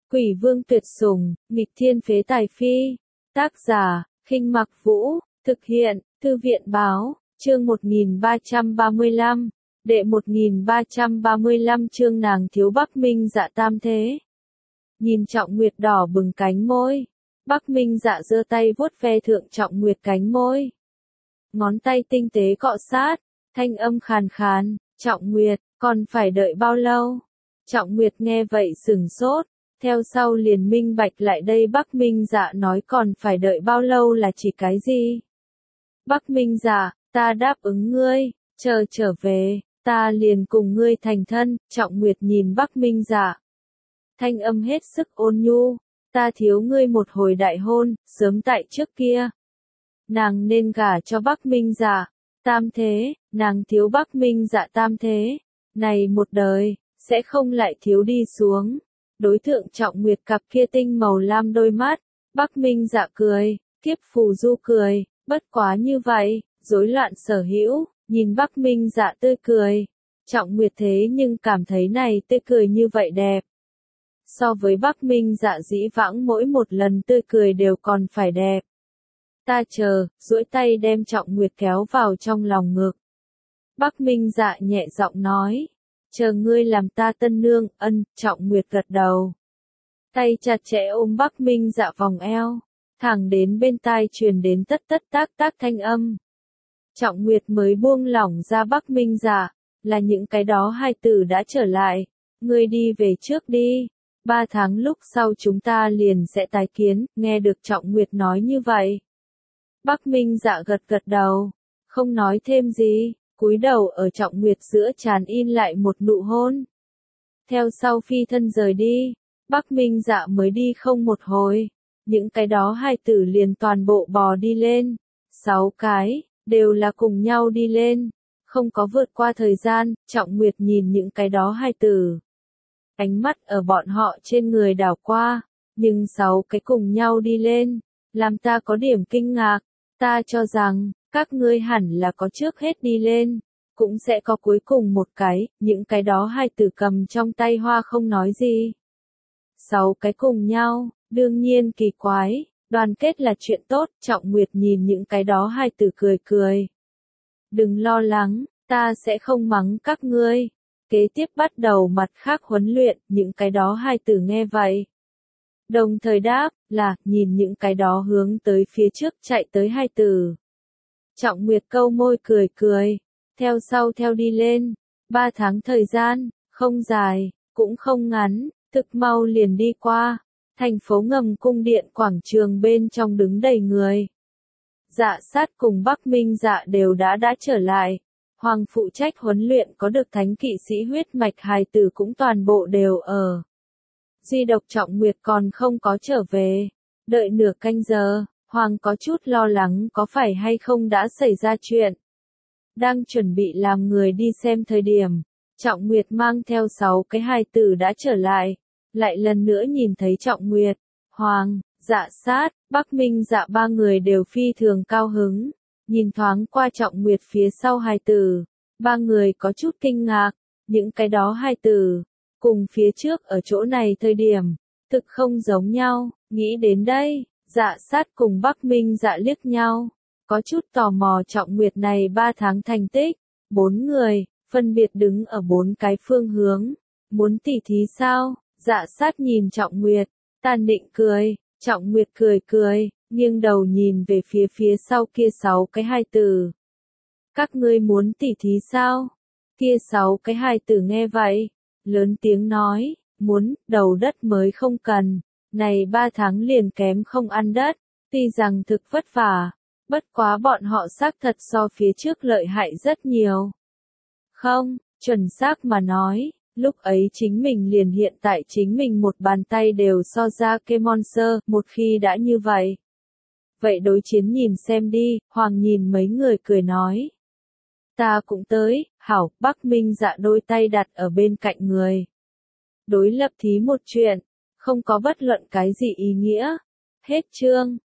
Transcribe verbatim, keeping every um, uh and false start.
Quỷ vương tuyệt sủng, nghịch thiên phế tài phi. Tác giả, Khinh Mặc Vũ, thực hiện, Thư viện Báo, chương một nghìn ba trăm ba mươi lăm, đệ một nghìn ba trăm ba mươi lăm chương nàng thiếu Bắc Minh Dạ tam thế. Nhìn Trọng Nguyệt đỏ bừng cánh môi, Bắc Minh Dạ giơ tay vuốt ve thượng Trọng Nguyệt cánh môi. Ngón tay tinh tế cọ sát, thanh âm khàn khàn, Trọng Nguyệt, còn phải đợi bao lâu? Trọng Nguyệt nghe vậy sửng sốt, theo sau liền minh bạch lại đây Bắc Minh Dạ nói còn phải đợi bao lâu là chỉ cái gì? Bắc Minh Dạ, ta đáp ứng ngươi, chờ trở về, ta liền cùng ngươi thành thân. Trọng Nguyệt nhìn Bắc Minh Dạ, thanh âm hết sức ôn nhu, ta thiếu ngươi một hồi đại hôn, sớm tại trước kia. Nàng nên gả cho Bắc Minh Dạ, tam thế, nàng thiếu Bắc Minh Dạ tam thế, này một đời, sẽ không lại thiếu đi xuống. Đối tượng Trọng Nguyệt cặp kia tinh màu lam đôi mắt, Bắc Minh Dạ cười, kiếp phù du cười, bất quá như vậy, rối loạn sở hữu, nhìn Bắc Minh Dạ tươi cười. Trọng Nguyệt thế nhưng cảm thấy này tươi cười như vậy đẹp. So với Bắc Minh Dạ dĩ vãng mỗi một lần tươi cười đều còn phải đẹp. Ta chờ, duỗi tay đem Trọng Nguyệt kéo vào trong lòng ngực. Bắc Minh Dạ nhẹ giọng nói, chờ ngươi làm ta tân nương. Ân. Trọng Nguyệt gật đầu. Tay chặt chẽ ôm Bắc Minh Dạ vòng eo, thẳng đến bên tai truyền đến tất tất tác tác thanh âm. Trọng Nguyệt mới buông lỏng ra Bắc Minh Dạ, là những cái đó hai tử đã trở lại, ngươi đi về trước đi, ba tháng lúc sau chúng ta liền sẽ tái kiến. Nghe được Trọng Nguyệt nói như vậy, Bắc Minh Dạ gật gật đầu, không nói thêm gì, cúi đầu ở Trọng Nguyệt giữa trán in lại một nụ hôn. Theo sau phi thân rời đi, Bắc Minh Dạ mới đi không một hồi, những cái đó hai tử liền toàn bộ bò đi lên, sáu cái, đều là cùng nhau đi lên, không có vượt qua thời gian. Trọng Nguyệt nhìn những cái đó hai tử, ánh mắt ở bọn họ trên người đảo qua, nhưng sáu cái cùng nhau đi lên, làm ta có điểm kinh ngạc, ta cho rằng, các ngươi hẳn là có trước hết đi lên, cũng sẽ có cuối cùng một cái. Những cái đó hai tử cầm trong tay hoa không nói gì. Sáu cái cùng nhau, đương nhiên kỳ quái, đoàn kết là chuyện tốt. Trọng Nguyệt nhìn những cái đó hai tử cười cười. Đừng lo lắng, ta sẽ không mắng các ngươi. Kế tiếp bắt đầu mặt khác huấn luyện. Những cái đó hai tử nghe vậy, đồng thời đáp, là, nhìn những cái đó hướng tới phía trước chạy tới hai tử. Trọng Nguyệt câu môi cười cười, theo sau theo đi lên. Ba tháng thời gian, không dài, cũng không ngắn, thực mau liền đi qua. Thành phố ngầm cung điện quảng trường bên trong đứng đầy người. Dạ sát cùng Bắc Minh Dạ đều đã đã trở lại. Hoàng phụ trách huấn luyện có được thánh kỵ sĩ huyết mạch hài tử cũng toàn bộ đều ở. Duy độc Trọng Nguyệt còn không có trở về. Đợi nửa canh giờ, Hoàng có chút lo lắng có phải hay không đã xảy ra chuyện. Đang chuẩn bị làm người đi xem thời điểm, Trọng Nguyệt mang theo sáu cái hài tử đã trở lại. Lại lần nữa nhìn thấy Trọng Nguyệt, Hoàng, Dạ sát, Bắc Minh Dạ ba người đều phi thường cao hứng. Nhìn thoáng qua Trọng Nguyệt phía sau hài tử, ba người có chút kinh ngạc, những cái đó hài tử, cùng phía trước ở chỗ này thời điểm, thực không giống nhau. Nghĩ đến đây, Dạ sát cùng Bắc Minh Dạ liếc nhau, có chút tò mò Trọng Nguyệt này ba tháng thành tích. Bốn người, phân biệt đứng ở bốn cái phương hướng, muốn tỉ thí sao? Dạ sát nhìn Trọng Nguyệt, tàn định cười. Trọng Nguyệt cười cười, nghiêng đầu nhìn về phía phía sau kia sáu cái hài tử. Các ngươi muốn tỉ thí sao? Kia sáu cái hài tử nghe vậy, lớn tiếng nói, muốn, đầu đất mới không cần, này ba tháng liền kém không ăn đất, tuy rằng thực vất vả, bất quá bọn họ xác thật so phía trước lợi hại rất nhiều. Không, chuẩn xác mà nói, lúc ấy chính mình liền hiện tại chính mình một bàn tay đều so ra Kemonser. Một khi đã như vậy, vậy đối chiến nhìn xem đi. Hoàng nhìn mấy người cười nói, ta cũng tới. Hảo. Bắc Minh Dạ đôi tay đặt ở bên cạnh người. Đối lập thí một chuyện, không có bất luận cái gì ý nghĩa. Hết chương.